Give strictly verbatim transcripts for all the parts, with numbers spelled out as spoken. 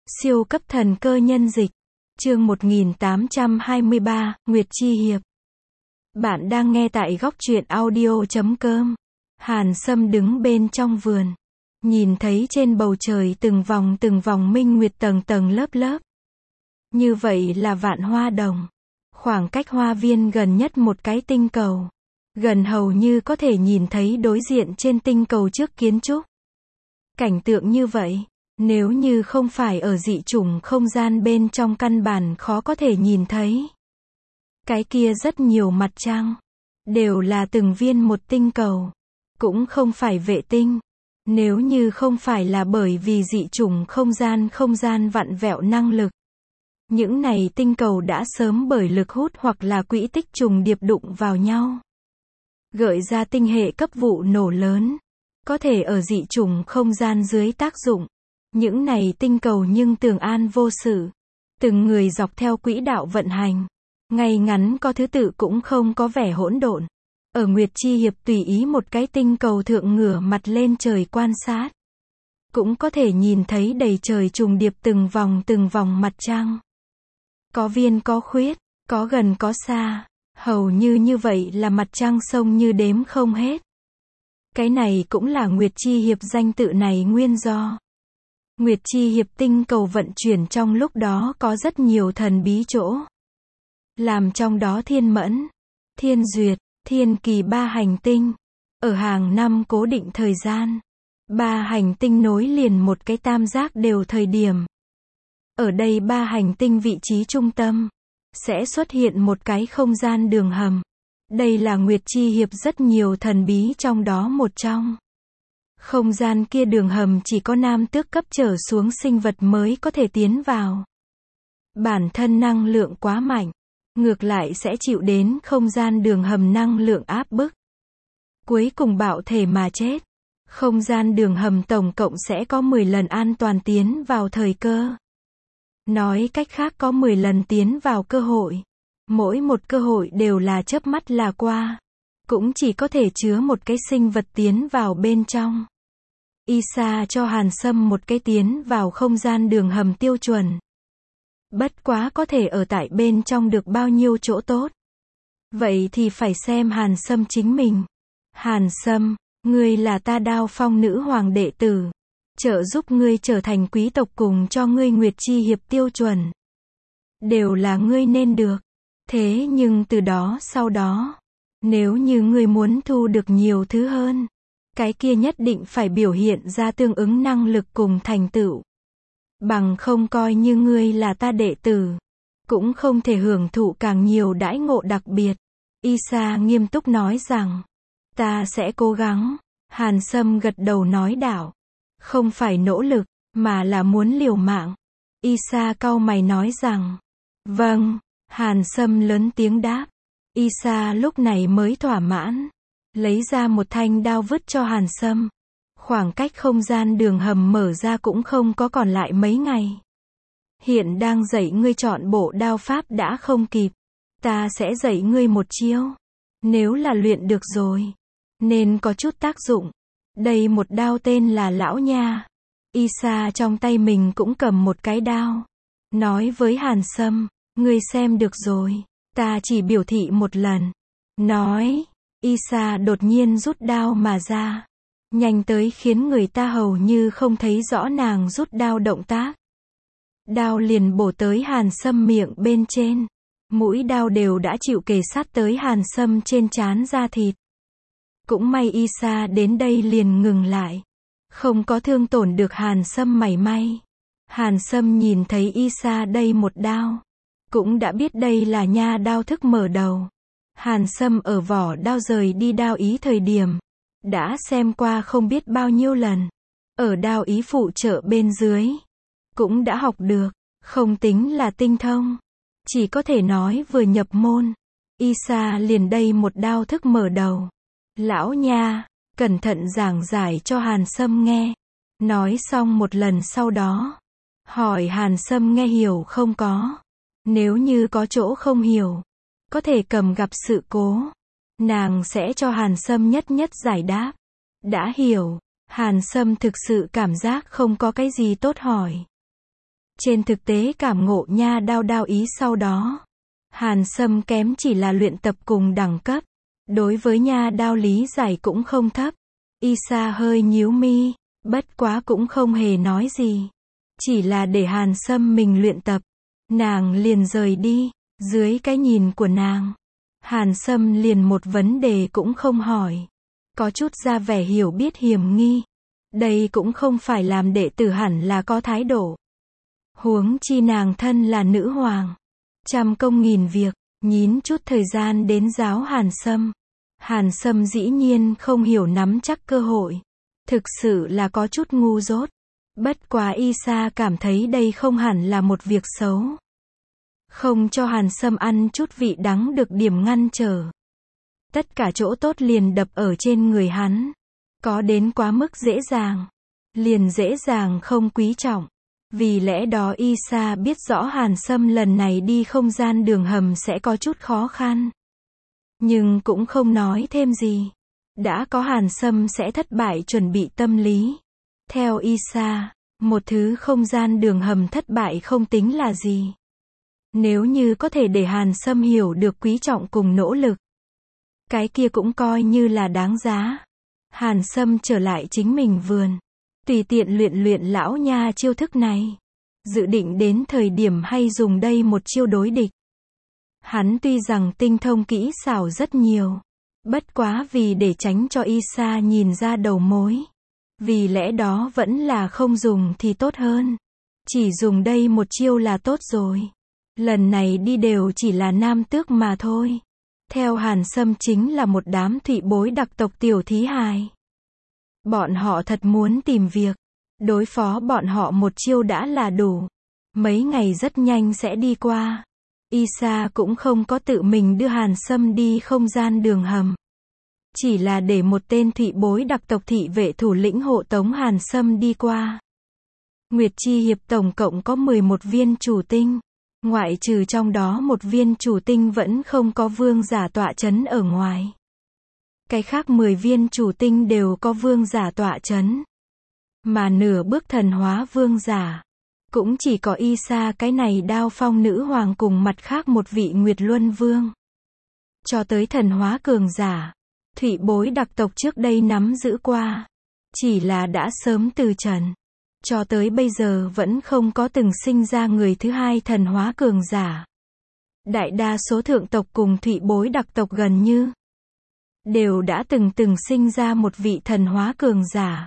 Siêu cấp thần cơ nhân dịch. Chương một nghìn tám trăm hai mươi ba, Nguyệt Chi Hiệp. Bạn đang nghe tại góc truyện audio chấm com. Hàn Sâm đứng bên trong vườn, nhìn thấy trên bầu trời từng vòng từng vòng minh nguyệt tầng tầng lớp lớp. Như vậy là vạn hoa đồng. Khoảng cách hoa viên gần nhất một cái tinh cầu. Gần hầu như có thể nhìn thấy đối diện trên tinh cầu trước kiến trúc. Cảnh tượng như vậy, nếu như không phải ở dị chủng không gian bên trong căn bản khó có thể nhìn thấy. Cái kia rất nhiều mặt trăng, đều là từng viên một tinh cầu, cũng không phải vệ tinh. Nếu như không phải là bởi vì dị chủng không gian không gian vặn vẹo năng lực, những này tinh cầu đã sớm bởi lực hút hoặc là quỹ tích trùng điệp đụng vào nhau, gợi ra tinh hệ cấp vụ nổ lớn. Có thể ở dị chủng không gian dưới tác dụng, những này tinh cầu nhưng tường an vô sự. Từng người dọc theo quỹ đạo vận hành, ngay ngắn có thứ tự cũng không có vẻ hỗn độn. Ở Nguyệt Chi Hiệp tùy ý một cái tinh cầu thượng ngửa mặt lên trời quan sát, cũng có thể nhìn thấy đầy trời trùng điệp từng vòng từng vòng mặt trăng. Có viên có khuyết, có gần có xa, hầu như như vậy là mặt trăng sông như đếm không hết. Cái này cũng là Nguyệt Chi Hiệp danh tự này nguyên do. Nguyệt Chi Hiệp tinh cầu vận chuyển trong lúc đó có rất nhiều thần bí chỗ. Làm trong đó Thiên Mẫn, Thiên Duyệt, Thiên Kỳ ba hành tinh. Ở hàng năm cố định thời gian, ba hành tinh nối liền một cái tam giác đều thời điểm. Ở đây ba hành tinh vị trí trung tâm, sẽ xuất hiện một cái không gian đường hầm. Đây là Nguyệt Chi Hiệp rất nhiều thần bí trong đó một trong. Không gian kia đường hầm chỉ có nam tước cấp trở xuống sinh vật mới có thể tiến vào. Bản thân năng lượng quá mạnh, ngược lại sẽ chịu đến không gian đường hầm năng lượng áp bức, cuối cùng bạo thể mà chết. Không gian đường hầm tổng cộng sẽ có mười lần an toàn tiến vào thời cơ. Nói cách khác có mười lần tiến vào cơ hội. Mỗi một cơ hội đều là chớp mắt là qua. Cũng chỉ có thể chứa một cái sinh vật tiến vào bên trong. Isa cho Hàn Sâm một cái tiến vào không gian đường hầm tiêu chuẩn. Bất quá có thể ở tại bên trong được bao nhiêu chỗ tốt. Vậy thì phải xem Hàn Sâm chính mình. Hàn Sâm, ngươi là ta Đao Phong nữ hoàng đệ tử. Trợ giúp ngươi trở thành quý tộc cùng cho ngươi Nguyệt Chi Hiệp tiêu chuẩn. Đều là ngươi nên được. Thế nhưng từ đó sau đó, nếu như ngươi muốn thu được nhiều thứ hơn, cái kia nhất định phải biểu hiện ra tương ứng năng lực cùng thành tựu. Bằng không coi như ngươi là ta đệ tử, cũng không thể hưởng thụ càng nhiều đãi ngộ đặc biệt. Isa nghiêm túc nói rằng, ta sẽ cố gắng. Hàn Sâm gật đầu nói đạo, không phải nỗ lực, mà là muốn liều mạng. Isa cau mày nói rằng, vâng. Hàn Sâm lớn tiếng đáp. Isa lúc này mới thỏa mãn, lấy ra một thanh đao vứt cho Hàn Sâm. Khoảng cách không gian đường hầm mở ra cũng không có còn lại mấy ngày. Hiện đang dạy ngươi chọn bộ đao pháp đã không kịp. Ta sẽ dạy ngươi một chiêu. Nếu là luyện được rồi, nên có chút tác dụng. Đây một đao tên là Lão Nha. Isa trong tay mình cũng cầm một cái đao, nói với Hàn Sâm, ngươi xem được rồi, ta chỉ biểu thị một lần. Nói, Isa đột nhiên rút đao mà ra, nhanh tới khiến người ta hầu như không thấy rõ nàng rút đao động tác. Đao liền bổ tới Hàn Sâm miệng bên trên, mũi đao đều đã chịu kề sát tới Hàn Sâm trên trán da thịt. Cũng may Isa đến đây liền ngừng lại, không có thương tổn được Hàn Sâm mảy may. Hàn Sâm nhìn thấy Isa đây một đao, cũng đã biết đây là nha đao thức mở đầu. Hàn Sâm ở vỏ đao rời đi đao ý thời điểm, đã xem qua không biết bao nhiêu lần. Ở đao ý phụ trợ bên dưới, cũng đã học được, không tính là tinh thông. Chỉ có thể nói vừa nhập môn. Isa liền đây một đao thức mở đầu. Lão Nha, cẩn thận giảng giải cho Hàn Sâm nghe. Nói xong một lần sau đó, hỏi Hàn Sâm nghe hiểu không có. Nếu như có chỗ không hiểu, có thể cầm gặp sự cố, nàng sẽ cho Hàn Sâm nhất nhất giải đáp. Đã hiểu, Hàn Sâm thực sự cảm giác không có cái gì tốt hỏi. Trên thực tế cảm ngộ nha đao đao ý sau đó, Hàn Sâm kém chỉ là luyện tập cùng đẳng cấp. Đối với nha đao lý giải cũng không thấp. Isa hơi nhíu mi, bất quá cũng không hề nói gì. Chỉ là để Hàn Sâm mình luyện tập. Nàng liền rời đi, dưới cái nhìn của nàng. Hàn Sâm liền một vấn đề cũng không hỏi. Có chút ra vẻ hiểu biết hiểm nghi. Đây cũng không phải làm đệ tử hẳn là có thái độ. Huống chi nàng thân là nữ hoàng. Trăm công nghìn việc, nhín chút thời gian đến giáo Hàn Sâm. Hàn Sâm dĩ nhiên không hiểu nắm chắc cơ hội. Thực sự là có chút ngu dốt. Bất quá Isa cảm thấy đây không hẳn là một việc xấu. Không cho Hàn Sâm ăn chút vị đắng được điểm ngăn trở. Tất cả chỗ tốt liền đập ở trên người hắn. Có đến quá mức dễ dàng. Liền dễ dàng không quý trọng. Vì lẽ đó Isa biết rõ Hàn Sâm lần này đi không gian đường hầm sẽ có chút khó khăn. Nhưng cũng không nói thêm gì. Đã có Hàn Sâm sẽ thất bại chuẩn bị tâm lý. Theo Isa, một thứ không gian đường hầm thất bại không tính là gì. Nếu như có thể để Hàn Sâm hiểu được quý trọng cùng nỗ lực, cái kia cũng coi như là đáng giá. Hàn Sâm trở lại chính mình vườn. Tùy tiện luyện luyện lão nha chiêu thức này. Dự định đến thời điểm hay dùng đây một chiêu đối địch. Hắn tuy rằng tinh thông kỹ xảo rất nhiều. Bất quá vì để tránh cho Isa nhìn ra đầu mối. Vì lẽ đó vẫn là không dùng thì tốt hơn. Chỉ dùng đây một chiêu là tốt rồi. Lần này đi đều chỉ là nam tước mà thôi. Theo Hàn Sâm chính là một đám thụy bối đặc tộc tiểu thí hài. Bọn họ thật muốn tìm việc. Đối phó bọn họ một chiêu đã là đủ. Mấy ngày rất nhanh sẽ đi qua. Isa cũng không có tự mình đưa Hàn Sâm đi không gian đường hầm. Chỉ là để một tên thụy bối đặc tộc thị vệ thủ lĩnh hộ tống Hàn Sâm đi qua. Nguyệt Chi Hiệp tổng cộng có mười một viên chủ tinh. Ngoại trừ trong đó một viên chủ tinh vẫn không có vương giả tọa chấn ở ngoài. Cái khác mười viên chủ tinh đều có vương giả tọa chấn. Mà nửa bước thần hóa vương giả. Cũng chỉ có Isa cái này đao phong nữ hoàng cùng mặt khác một vị Nguyệt Luân Vương. Cho tới thần hóa cường giả. Thụy bối đặc tộc trước đây nắm giữ qua. Chỉ là đã sớm từ trần. Cho tới bây giờ vẫn không có từng sinh ra người thứ hai thần hóa cường giả. Đại đa số thượng tộc cùng thụy bối đặc tộc gần như đều đã từng từng sinh ra một vị thần hóa cường giả.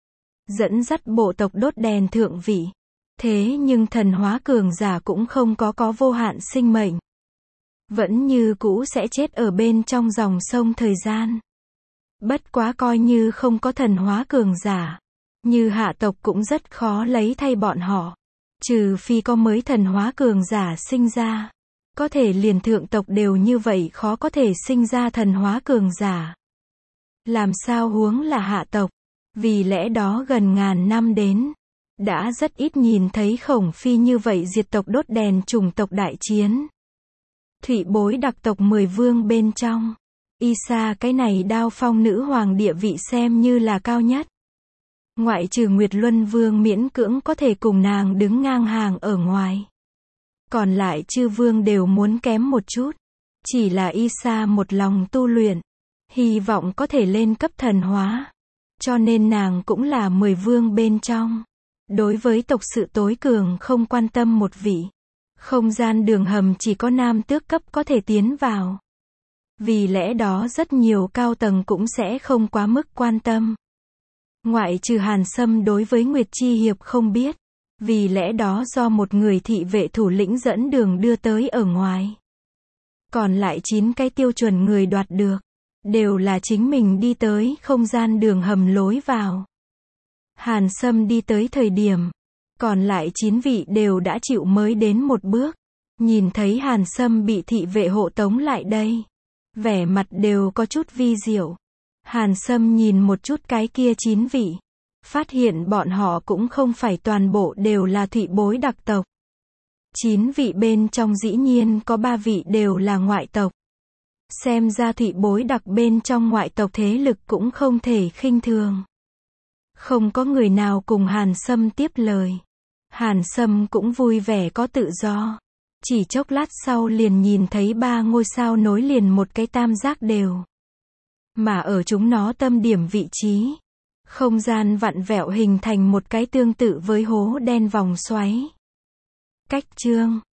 Dẫn dắt bộ tộc đốt đèn thượng vị. Thế nhưng thần hóa cường giả cũng không có có vô hạn sinh mệnh. Vẫn như cũ sẽ chết ở bên trong dòng sông thời gian. Bất quá coi như không có thần hóa cường giả. Như hạ tộc cũng rất khó lấy thay bọn họ. Trừ phi có mới thần hóa cường giả sinh ra. Có thể liền thượng tộc đều như vậy khó có thể sinh ra thần hóa cường giả. Làm sao huống là hạ tộc. Vì lẽ đó gần ngàn năm đến. Đã rất ít nhìn thấy Khổng Phi như vậy diệt tộc đốt đèn chủng tộc đại chiến. Thụy bối đặc tộc mười vương bên trong. Isa cái này đao phong nữ hoàng địa vị xem như là cao nhất. Ngoại trừ Nguyệt Luân Vương miễn cưỡng có thể cùng nàng đứng ngang hàng ở ngoài. Còn lại chư vương đều muốn kém một chút. Chỉ là Isa một lòng tu luyện. Hy vọng có thể lên cấp thần hóa. Cho nên nàng cũng là mười vương bên trong. Đối với tộc sự tối cường không quan tâm một vị. Không gian đường hầm chỉ có nam tước cấp có thể tiến vào. Vì lẽ đó rất nhiều cao tầng cũng sẽ không quá mức quan tâm. Ngoại trừ Hàn Sâm đối với Nguyệt Chi Hiệp không biết. Vì lẽ đó do một người thị vệ thủ lĩnh dẫn đường đưa tới ở ngoài. Còn lại chín cái tiêu chuẩn người đoạt được. Đều là chính mình đi tới không gian đường hầm lối vào. Hàn Sâm đi tới thời điểm. Còn lại chín vị đều đã chịu mới đến một bước. Nhìn thấy Hàn Sâm bị thị vệ hộ tống lại đây. Vẻ mặt đều có chút vi diệu. Hàn Sâm nhìn một chút cái kia chín vị. Phát hiện bọn họ cũng không phải toàn bộ đều là thụy bối đặc tộc. Chín vị bên trong dĩ nhiên có ba vị đều là ngoại tộc. Xem ra thụy bối đặc bên trong ngoại tộc thế lực cũng không thể khinh thường. Không có người nào cùng Hàn Sâm tiếp lời. Hàn Sâm cũng vui vẻ có tự do. Chỉ chốc lát sau liền nhìn thấy ba ngôi sao nối liền một cái tam giác đều. Mà ở chúng nó tâm điểm vị trí, không gian vặn vẹo hình thành một cái tương tự với hố đen vòng xoáy. Cách chương